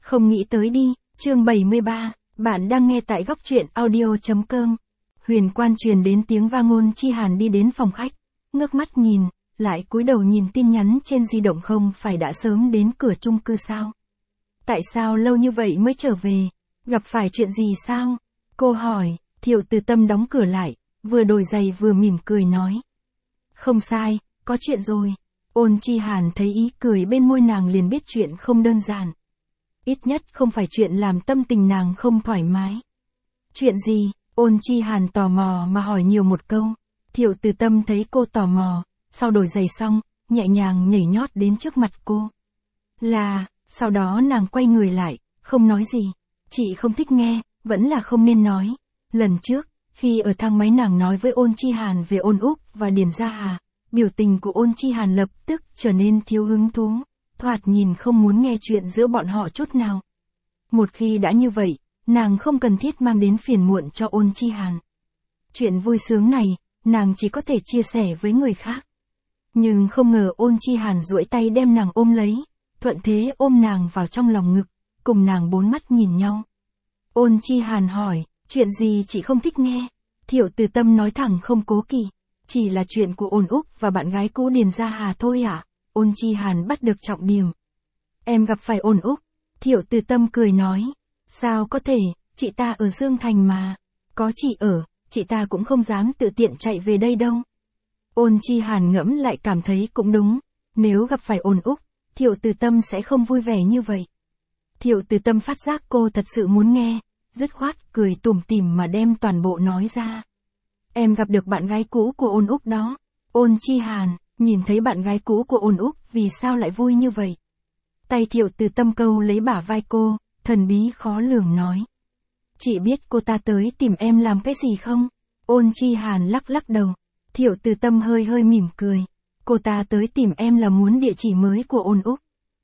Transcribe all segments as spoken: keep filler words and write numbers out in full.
Không nghĩ tới đi, chương bảy mươi ba, bạn đang nghe tại góc truyện audio.com. Huyền Quan truyền đến tiếng vang Ôn Chi Hàn đi đến phòng khách, ngước mắt nhìn, lại cúi đầu nhìn tin nhắn trên di động không phải đã sớm đến cửa chung cư sao? Tại sao lâu như vậy mới trở về? Gặp phải chuyện gì sao? Cô hỏi, Thiệu Từ Tâm đóng cửa lại, vừa đổi giày vừa mỉm cười nói. Không sai, có chuyện rồi. Ôn Chi Hàn thấy ý cười bên môi nàng liền biết chuyện không đơn giản. Ít nhất không phải chuyện làm tâm tình nàng không thoải mái. Chuyện gì? Ôn Chi Hàn tò mò mà hỏi nhiều một câu. Thiệu Từ Tâm thấy cô tò mò, sau đổi giày xong, nhẹ nhàng nhảy nhót đến trước mặt cô. Là, sau đó nàng quay người lại, không nói gì. Chị không thích nghe, vẫn là không nên nói. Lần trước, khi ở thang máy nàng nói với Ôn Chi Hàn về Ôn Úc và Điền Gia Hà, biểu tình của Ôn Chi Hàn lập tức trở nên thiếu hứng thú, thoạt nhìn không muốn nghe chuyện giữa bọn họ chút nào. Một khi đã như vậy, nàng không cần thiết mang đến phiền muộn cho Ôn Chi Hàn. Chuyện vui sướng này, nàng chỉ có thể chia sẻ với người khác. Nhưng không ngờ Ôn Chi Hàn duỗi tay đem nàng ôm lấy, thuận thế ôm nàng vào trong lòng ngực, cùng nàng bốn mắt nhìn nhau. Ôn Chi Hàn hỏi, chuyện gì chị không thích nghe? Thiệu Từ Tâm nói thẳng không cố kỵ, chỉ là chuyện của Ôn Úc và bạn gái cũ Điền Gia Hà thôi ạ. À? Ôn Chi Hàn bắt được trọng điểm. Em gặp phải Ôn Úc. Thiệu Từ Tâm cười nói, sao có thể, chị ta ở Dương Thành mà. Có chị ở, chị ta cũng không dám tự tiện chạy về đây đâu. Ôn Chi Hàn ngẫm lại cảm thấy cũng đúng, nếu gặp phải Ôn Úc, Thiệu Từ Tâm sẽ không vui vẻ như vậy. Thiệu Từ Tâm phát giác cô thật sự muốn nghe, dứt khoát cười tủm tỉm mà đem toàn bộ nói ra. Em gặp được bạn gái cũ của Ôn Úc đó. Ôn Chi Hàn, nhìn thấy bạn gái cũ của Ôn Úc vì sao lại vui như vậy? Tay Thiệu Từ Tâm câu lấy bả vai cô, thần bí khó lường nói. Chị biết cô ta tới tìm em làm cái gì không? Ôn Chi Hàn lắc lắc đầu. Thiệu Từ Tâm hơi hơi mỉm cười. Cô ta tới tìm em là muốn địa chỉ mới của Ôn Úc.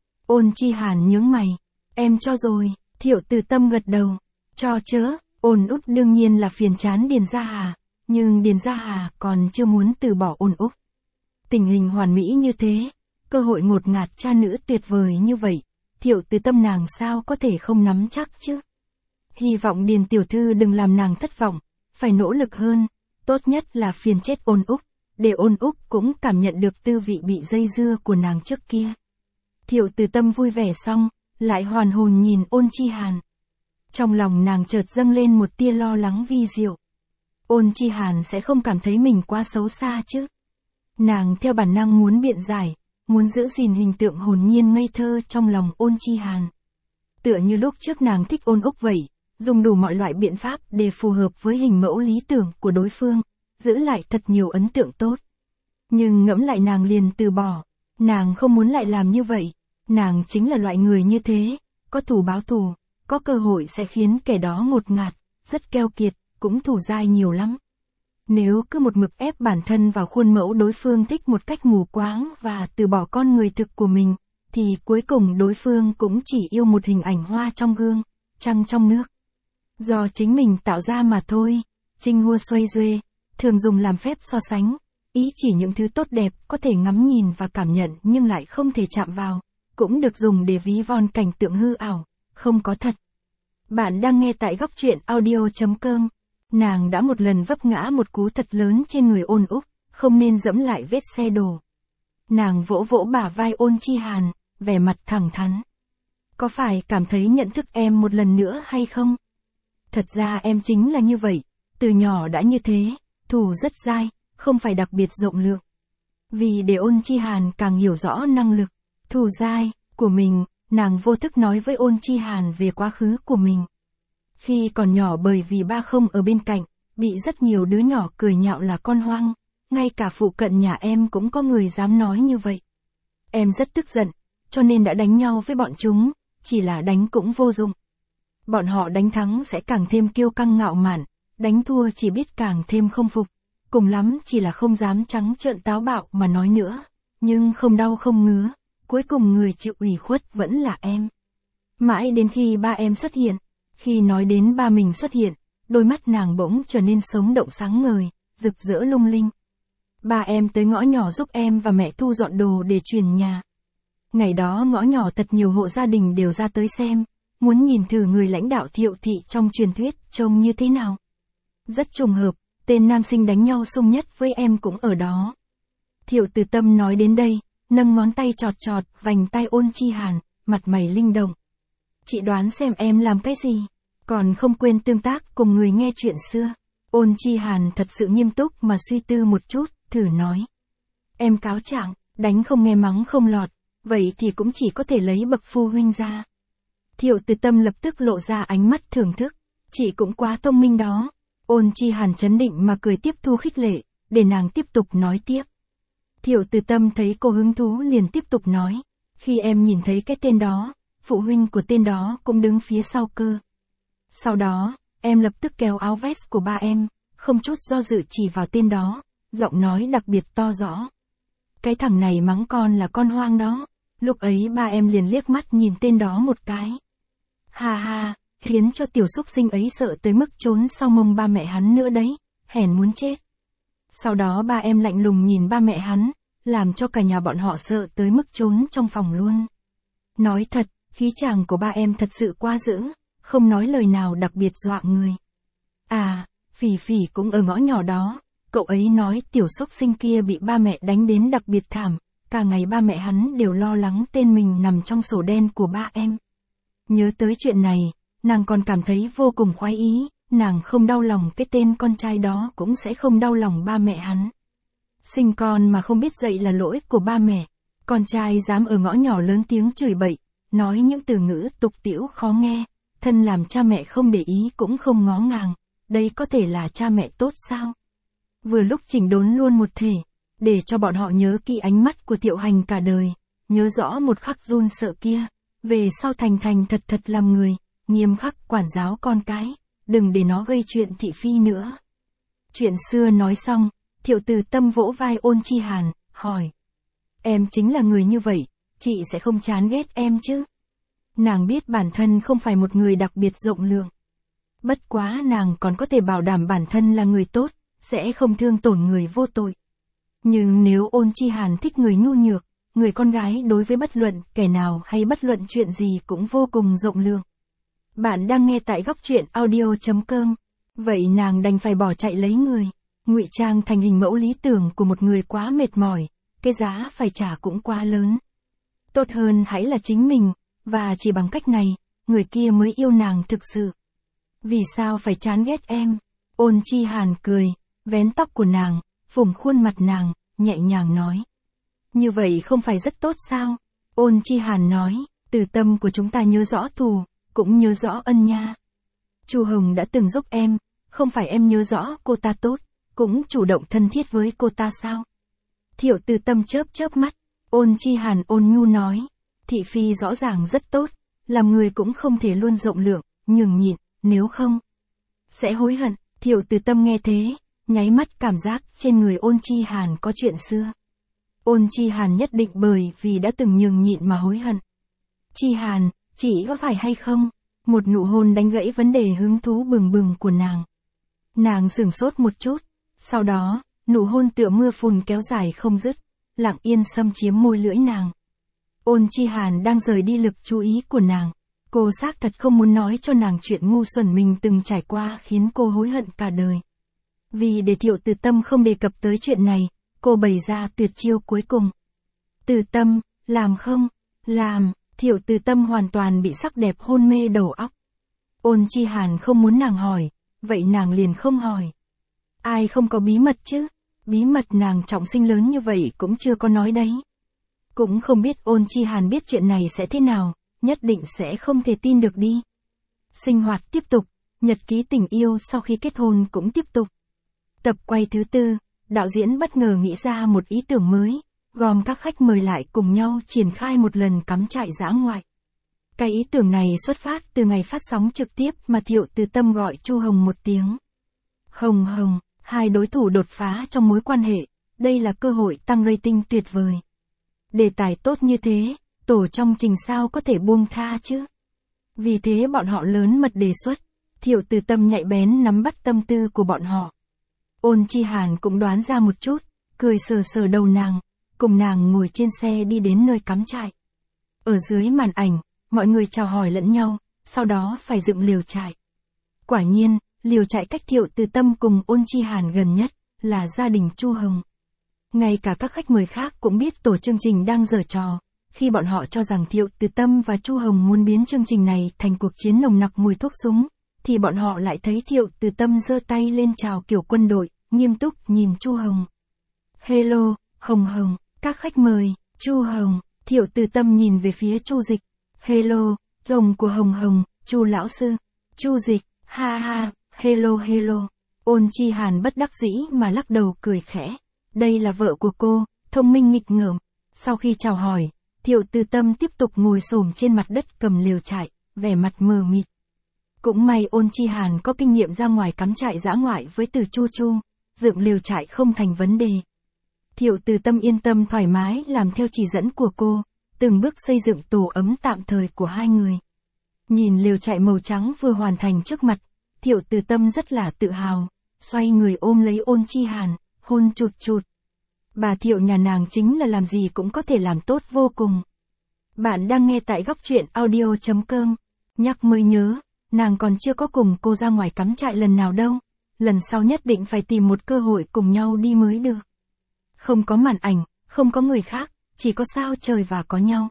Ôn Chi Hàn nhướng mày. Em cho rồi. Thiệu Từ Tâm gật đầu. Cho chớ, Ôn Úc đương nhiên là phiền chán Điền Gia Hà. Nhưng Điền Gia Hà còn chưa muốn từ bỏ Ôn Úc. Tình hình hoàn mỹ như thế, cơ hội ngột ngạt cha nữ tuyệt vời như vậy, Thiệu Từ Tâm nàng sao có thể không nắm chắc chứ? Hy vọng Điền tiểu thư đừng làm nàng thất vọng, phải nỗ lực hơn, tốt nhất là phiền chết Ôn Úc, để Ôn Úc cũng cảm nhận được tư vị bị dây dưa của nàng trước kia. Thiệu Từ Tâm vui vẻ xong, lại hoàn hồn nhìn Ôn Chi Hàn. Trong lòng nàng chợt dâng lên một tia lo lắng vi diệu. Ôn Chi Hàn sẽ không cảm thấy mình quá xấu xa chứ? Nàng theo bản năng muốn biện giải, muốn giữ gìn hình tượng hồn nhiên ngây thơ trong lòng Ôn Chi Hàn. Tựa như lúc trước nàng thích Ôn Úc vậy, dùng đủ mọi loại biện pháp để phù hợp với hình mẫu lý tưởng của đối phương, giữ lại thật nhiều ấn tượng tốt. Nhưng ngẫm lại nàng liền từ bỏ, nàng không muốn lại làm như vậy, nàng chính là loại người như thế, có thù báo thù, có cơ hội sẽ khiến kẻ đó ngột ngạt, rất keo kiệt, cũng thù dai nhiều lắm. Nếu cứ một mực ép bản thân vào khuôn mẫu đối phương thích một cách mù quáng và từ bỏ con người thực của mình, thì cuối cùng đối phương cũng chỉ yêu một hình ảnh hoa trong gương, trăng trong nước. Do chính mình tạo ra mà thôi. Trinh Hua Xuây Duê, thường dùng làm phép so sánh, ý chỉ những thứ tốt đẹp có thể ngắm nhìn và cảm nhận nhưng lại không thể chạm vào, cũng được dùng để ví von cảnh tượng hư ảo, không có thật. Bạn đang nghe tại góc truyện audio.com. Nàng đã một lần vấp ngã một cú thật lớn trên người Ôn Úc, không nên dẫm lại vết xe đổ. Nàng vỗ vỗ bả vai Ôn Chi Hàn, vẻ mặt thẳng thắn. Có phải cảm thấy nhận thức em một lần nữa hay không? Thật ra em chính là như vậy, từ nhỏ đã như thế, thù rất dai, không phải đặc biệt rộng lượng. Vì để Ôn Chi Hàn càng hiểu rõ năng lực, thù dai, của mình, nàng vô thức nói với Ôn Chi Hàn về quá khứ của mình. Khi còn nhỏ bởi vì ba không ở bên cạnh, bị rất nhiều đứa nhỏ cười nhạo là con hoang, ngay cả phụ cận nhà em cũng có người dám nói như vậy. Em rất tức giận, cho nên đã đánh nhau với bọn chúng, chỉ là đánh cũng vô dụng. Bọn họ đánh thắng sẽ càng thêm kiêu căng ngạo mạn, đánh thua chỉ biết càng thêm không phục, cùng lắm chỉ là không dám trắng trợn táo bạo mà nói nữa, nhưng không đau không ngứa, cuối cùng người chịu ủy khuất vẫn là em. Mãi đến khi ba em xuất hiện, khi nói đến ba mình xuất hiện, đôi mắt nàng bỗng trở nên sống động sáng ngời, rực rỡ lung linh. Ba em tới ngõ nhỏ giúp em và mẹ thu dọn đồ để chuyển nhà. Ngày đó ngõ nhỏ thật nhiều hộ gia đình đều ra tới xem, muốn nhìn thử người lãnh đạo Thiệu thị trong truyền thuyết trông như thế nào. Rất trùng hợp, tên nam sinh đánh nhau sung nhất với em cũng ở đó. Thiệu Từ Tâm nói đến đây, nâng ngón tay chọt chọt vành tai Ôn Chi Hàn, mặt mày linh động. Chị đoán xem em làm cái gì, còn không quên tương tác cùng người nghe chuyện xưa. Ôn Chi Hàn thật sự nghiêm túc mà suy tư một chút, thử nói. Em cáo trạng, đánh không nghe mắng không lọt, vậy thì cũng chỉ có thể lấy bậc phu huynh ra. Thiệu Từ Tâm lập tức lộ ra ánh mắt thưởng thức, chị cũng quá thông minh đó. Ôn Chi Hàn chấn định mà cười tiếp thu khích lệ, để nàng tiếp tục nói tiếp. Thiệu Từ Tâm thấy cô hứng thú liền tiếp tục nói, khi em nhìn thấy cái tên đó, phụ huynh của tên đó cũng đứng phía sau cơ. Sau đó, em lập tức kéo áo vest của ba em, không chút do dự chỉ vào tên đó, giọng nói đặc biệt to rõ. Cái thằng này mắng con là con hoang đó. Lúc ấy ba em liền liếc mắt nhìn tên đó một cái. Ha ha, khiến cho tiểu xúc sinh ấy sợ tới mức trốn sau mông ba mẹ hắn nữa đấy, hèn muốn chết. Sau đó ba em lạnh lùng nhìn ba mẹ hắn, làm cho cả nhà bọn họ sợ tới mức trốn trong phòng luôn. Nói thật, khí chàng của ba em thật sự quá dữ, không nói lời nào đặc biệt dọa người. À, Phỉ Phỉ cũng ở ngõ nhỏ đó, cậu ấy nói tiểu xúc sinh kia bị ba mẹ đánh đến đặc biệt thảm, cả ngày ba mẹ hắn đều lo lắng tên mình nằm trong sổ đen của ba em. Nhớ tới chuyện này, nàng còn cảm thấy vô cùng khoái ý, nàng không đau lòng cái tên con trai đó cũng sẽ không đau lòng ba mẹ hắn. Sinh con mà không biết dạy là lỗi của ba mẹ, con trai dám ở ngõ nhỏ lớn tiếng chửi bậy, nói những từ ngữ tục tĩu khó nghe, thân làm cha mẹ không để ý cũng không ngó ngàng, đây có thể là cha mẹ tốt sao? Vừa lúc chỉnh đốn luôn một thể, để cho bọn họ nhớ kỹ ánh mắt của Thiệu Hành cả đời, nhớ rõ một khắc run sợ kia, về sau thành thành thật thật làm người, nghiêm khắc quản giáo con cái, đừng để nó gây chuyện thị phi nữa. Chuyện xưa nói xong, Thiệu Từ Tâm vỗ vai Ôn Chi Hàn, hỏi. Em chính là người như vậy, chị sẽ không chán ghét em chứ? Nàng biết bản thân không phải một người đặc biệt rộng lượng. Bất quá nàng còn có thể bảo đảm bản thân là người tốt, sẽ không thương tổn người vô tội. Nhưng nếu Ôn Chi Hàn thích người nhu nhược, người con gái đối với bất luận kẻ nào hay bất luận chuyện gì cũng vô cùng rộng lượng. Bạn đang nghe tại góc truyện audio chấm com. Vậy nàng đành phải bỏ chạy lấy người, ngụy trang thành hình mẫu lý tưởng của một người quá mệt mỏi, cái giá phải trả cũng quá lớn. Tốt hơn hãy là chính mình, và chỉ bằng cách này, người kia mới yêu nàng thực sự. Vì sao phải chán ghét em? Ôn Chi Hàn cười, vén tóc của nàng, phủng khuôn mặt nàng, nhẹ nhàng nói. Như vậy không phải rất tốt sao? Ôn Chi Hàn nói, Từ Tâm của chúng ta nhớ rõ thù, cũng nhớ rõ ân nha. Chu Hồng đã từng giúp em, không phải em nhớ rõ cô ta tốt, cũng chủ động thân thiết với cô ta sao? Thiệu Từ Tâm chớp chớp mắt, Ôn Chi Hàn ôn nhu nói, thị phi rõ ràng rất tốt, làm người cũng không thể luôn rộng lượng, nhường nhịn, nếu không sẽ hối hận. Thiệu Từ Tâm nghe thế, nháy mắt cảm giác trên người Ôn Chi Hàn có chuyện xưa. Ôn Chi Hàn nhất định bởi vì đã từng nhường nhịn mà hối hận. Chi Hàn, chị có phải hay không? Một nụ hôn đánh gãy vấn đề hứng thú bừng bừng của nàng. Nàng sửng sốt một chút, sau đó, nụ hôn tựa mưa phùn kéo dài không dứt, lặng yên xâm chiếm môi lưỡi nàng. Ôn Chi Hàn đang rời đi lực chú ý của nàng. Cô xác thật không muốn nói cho nàng chuyện ngu xuẩn mình từng trải qua khiến cô hối hận cả đời. Vì để Thiệu Từ Tâm không đề cập tới chuyện này, cô bày ra tuyệt chiêu cuối cùng. Từ Tâm, làm không? Làm. Thiệu Từ Tâm hoàn toàn bị sắc đẹp hôn mê đầu óc. Ôn Chi Hàn không muốn nàng hỏi, vậy nàng liền không hỏi. Ai không có bí mật chứ? Bí mật nàng trọng sinh lớn như vậy cũng chưa có nói đấy. Cũng không biết Ôn Chi Hàn biết chuyện này sẽ thế nào, nhất định sẽ không thể tin được đi. Sinh hoạt tiếp tục, nhật ký tình yêu sau khi kết hôn cũng tiếp tục. Tập quay thứ tư, đạo diễn bất ngờ nghĩ ra một ý tưởng mới, gom các khách mời lại cùng nhau triển khai một lần cắm trại dã ngoại. Cái ý tưởng này xuất phát từ ngày phát sóng trực tiếp mà Thiệu Từ Tâm gọi Chu Hồng một tiếng. Hồng Hồng, hai đối thủ đột phá trong mối quan hệ, đây là cơ hội tăng rating tuyệt vời. Đề tài tốt như thế, tổ trong trình sao có thể buông tha chứ? Vì thế bọn họ lớn mật đề xuất, Thiệu Từ Tâm nhạy bén nắm bắt tâm tư của bọn họ. Ôn Chi Hàn cũng đoán ra một chút, cười sờ sờ đầu nàng, cùng nàng ngồi trên xe đi đến nơi cắm trại. Ở dưới màn ảnh, mọi người chào hỏi lẫn nhau, sau đó phải dựng lều trại. Quả nhiên, lều trại cách Thiệu Từ Tâm cùng Ôn Chi Hàn gần nhất, là gia đình Chu Hồng. Ngay cả các khách mời khác cũng biết tổ chương trình đang giở trò, khi bọn họ cho rằng Thiệu Từ Tâm và Chu Hồng muốn biến chương trình này thành cuộc chiến nồng nặc mùi thuốc súng, thì bọn họ lại thấy Thiệu Từ Tâm giơ tay lên chào kiểu quân đội, nghiêm túc nhìn Chu Hồng. Hello, Hồng Hồng, các khách mời, Chu Hồng, Thiệu Từ Tâm nhìn về phía Chu Dịch. Hello, chồng của Hồng Hồng, Chu lão sư. Chu Dịch, ha ha, hello hello. Ôn Chi Hàn bất đắc dĩ mà lắc đầu cười khẽ. Đây là vợ của cô, thông minh nghịch ngợm. Sau khi chào hỏi, Thiệu Từ Tâm tiếp tục ngồi xổm trên mặt đất cầm lều trại, vẻ mặt mờ mịt. Cũng may Ôn Chi Hàn có kinh nghiệm ra ngoài cắm trại dã ngoại với Từ Chu Chu, dựng lều trại không thành vấn đề. Thiệu Từ Tâm yên tâm thoải mái làm theo chỉ dẫn của cô, từng bước xây dựng tổ ấm tạm thời của hai người. Nhìn lều trại màu trắng vừa hoàn thành trước mặt, Thiệu Từ Tâm rất là tự hào, xoay người ôm lấy Ôn Chi Hàn, hôn chụt chụt. Bà Thiệu nhà nàng chính là làm gì cũng có thể làm tốt vô cùng. Bạn đang nghe tại góc truyện audio chấm com. Nhắc mới nhớ, nàng còn chưa có cùng cô ra ngoài cắm trại lần nào đâu. Lần sau nhất định phải tìm một cơ hội cùng nhau đi mới được. Không có màn ảnh, không có người khác, chỉ có sao trời và có nhau.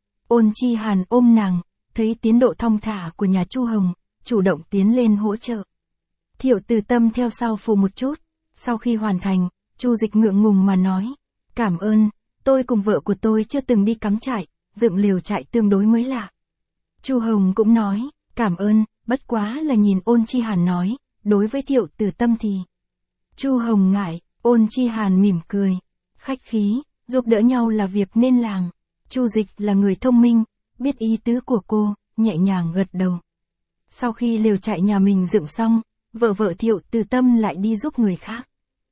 Ôn Chi Hàn ôm nàng, thấy tiến độ thong thả của nhà Chu Hồng, chủ động tiến lên hỗ trợ. Thiệu Từ Tâm theo sau phụ một chút, sau khi hoàn thành, Chu Dịch ngượng ngùng mà nói, cảm ơn, tôi cùng vợ của tôi chưa từng đi cắm trại, dựng lều trại tương đối mới lạ. Chu Hồng cũng nói, cảm ơn, bất quá là nhìn Ôn Chi Hàn nói, đối với Thiệu Từ Tâm thì. Chu Hồng ngại, Ôn Chi Hàn mỉm cười, khách khí, giúp đỡ nhau là việc nên làm. Chu Dịch là người thông minh, biết ý tứ của cô, nhẹ nhàng gật đầu. Sau khi lều trại nhà mình dựng xong, vợ vợ Thiệu Từ Tâm lại đi giúp người khác.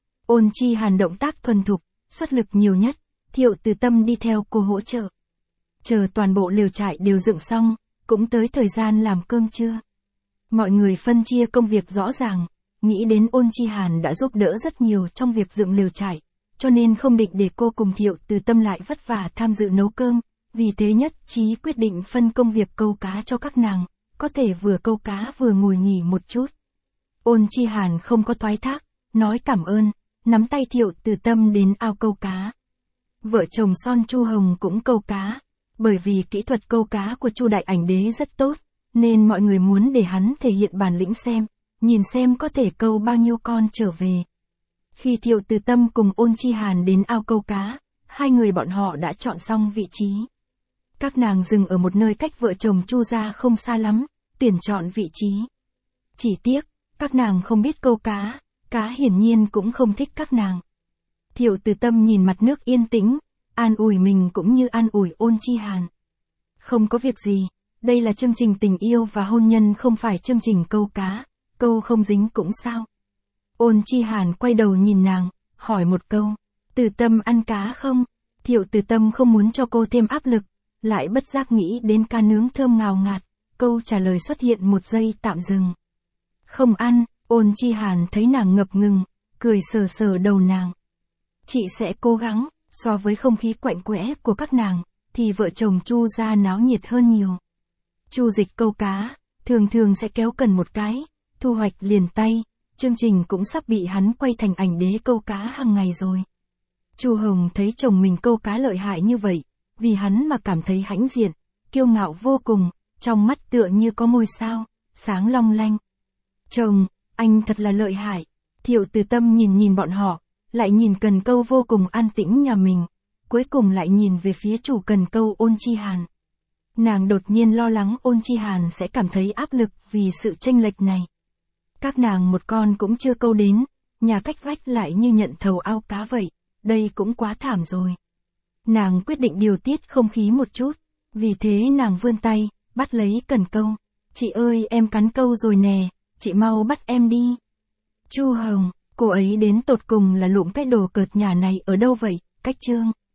Ôn Chi Hàn động tác thuần thục, xuất lực nhiều nhất, Thiệu Từ Tâm đi theo cô hỗ trợ. Chờ toàn bộ lều trại đều dựng xong, cũng tới thời gian làm cơm trưa. Mọi người phân chia công việc rõ ràng, nghĩ đến Ôn Chi Hàn đã giúp đỡ rất nhiều trong việc dựng lều trại, cho nên không định để cô cùng Thiệu Từ Tâm lại vất vả tham dự nấu cơm, vì thế nhất trí quyết định phân công việc câu cá cho các nàng, có thể vừa câu cá vừa ngồi nghỉ một chút. Ôn Chi Hàn không có thoái thác, nói cảm ơn, nắm tay Thiệu Từ Tâm đến ao câu cá. Vợ chồng son Chu Hồng cũng câu cá, bởi vì kỹ thuật câu cá của Chu Đại Ảnh Đế rất tốt, nên mọi người muốn để hắn thể hiện bản lĩnh xem, nhìn xem có thể câu bao nhiêu con trở về. Khi Thiệu Từ Tâm cùng Ôn Chi Hàn đến ao câu cá, hai người bọn họ đã chọn xong vị trí. Các nàng dừng ở một nơi cách vợ chồng Chu ra không xa lắm, tuyển chọn vị trí. Chỉ tiếc, các nàng không biết câu cá, cá hiển nhiên cũng không thích các nàng. Thiệu Từ Tâm nhìn mặt nước yên tĩnh, an ủi mình cũng như an ủi Ôn Chi Hàn. Không có việc gì, đây là chương trình tình yêu và hôn nhân không phải chương trình câu cá, câu không dính cũng sao. Ôn Chi Hàn quay đầu nhìn nàng, hỏi một câu, Từ Tâm ăn cá không? Thiệu Từ Tâm không muốn cho cô thêm áp lực, lại bất giác nghĩ đến cá nướng thơm ngào ngạt, câu trả lời xuất hiện một giây tạm dừng. Không ăn. Ôn Chi Hàn thấy nàng ngập ngừng, cười sờ sờ đầu nàng. Chị sẽ cố gắng, so với không khí quạnh quẽ của các nàng, thì vợ chồng Chu ra náo nhiệt hơn nhiều. Chu Dịch câu cá, thường thường sẽ kéo cần một cái, thu hoạch liền tay, chương trình cũng sắp bị hắn quay thành ảnh đế câu cá hàng ngày rồi. Chu Hồng thấy chồng mình câu cá lợi hại như vậy, vì hắn mà cảm thấy hãnh diện, kiêu ngạo vô cùng, trong mắt tựa như có ngôi sao, sáng long lanh. Chồng, anh thật là lợi hại. Thiệu Từ Tâm nhìn nhìn bọn họ, lại nhìn cần câu vô cùng an tĩnh nhà mình, cuối cùng lại nhìn về phía chủ cần câu Ôn Chi Hàn. Nàng đột nhiên lo lắng Ôn Chi Hàn sẽ cảm thấy áp lực vì sự chênh lệch này. Các nàng một con cũng chưa câu đến, nhà cách vách lại như nhận thầu ao cá vậy, đây cũng quá thảm rồi. Nàng quyết định điều tiết không khí một chút, vì thế nàng vươn tay, bắt lấy cần câu. Chị ơi em cắn câu rồi nè, chị mau bắt em đi. Chu Hồng, cô ấy đến tột cùng là lụm cái đồ cợt nhà này ở đâu vậy, cách chương.